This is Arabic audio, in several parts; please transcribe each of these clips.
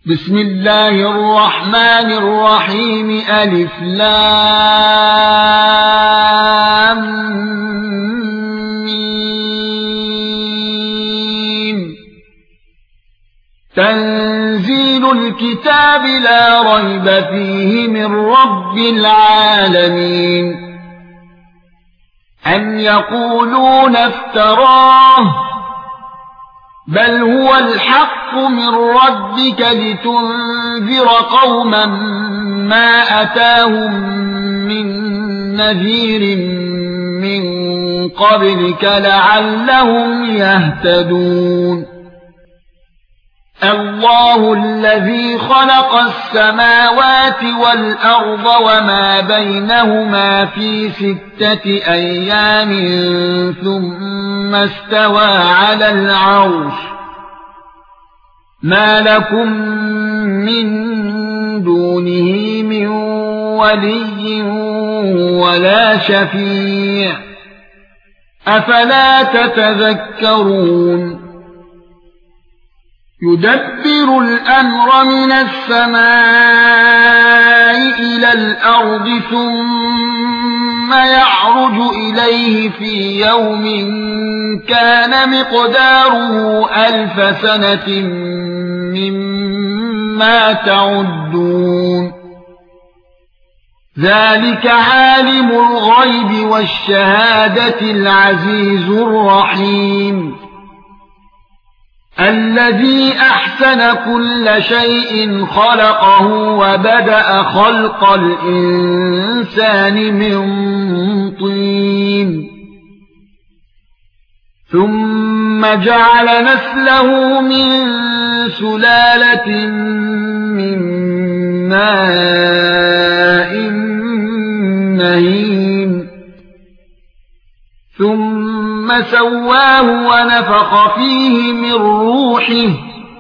بسم الله الرحمن الرحيم الف لام ميم تنزيل الكتاب لا ريب فيه من رب العالمين أم يقولون افتراه بل هو الحق من ربك لتنذر قوما ما أتاهم من نذير من قبلك لعلهم يهتدون الله الذي خلق السماوات والأرض وما بينهما في 6 أيام ثم استوى على العرش ما لكم من دونه من ولي ولا شفيع أفلا تتذكرون يدبر الأمر من السماء إلى الأرض ثم يعرج إليه في يوم كان مقداره 1000 سنة مما تعدون ذلك عالم الغيب والشهادة العزيز الرحيم الذي أحسن كل شيء خلقه وبدأ خلق الإنسان من طين ثم جعل نسله من سلالة من ماء مهين ثم سواه ونفخ فيه من روحه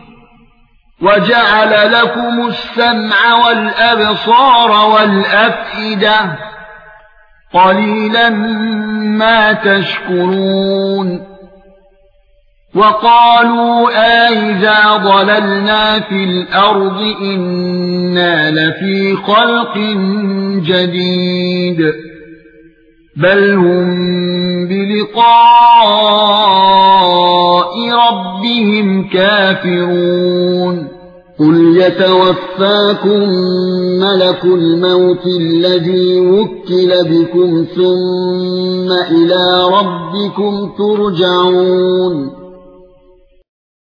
وجعل لكم السمع والأبصار والأفئدة قليلا ما تشكرون وقالوا أَإِذَا ضللنا في الأرض إنا لفي خلق جديد بل هم بلقاء ربهم كافرون قل يتوفاكم ملك الموت الذي وكل بكم ثم إلى ربكم ترجعون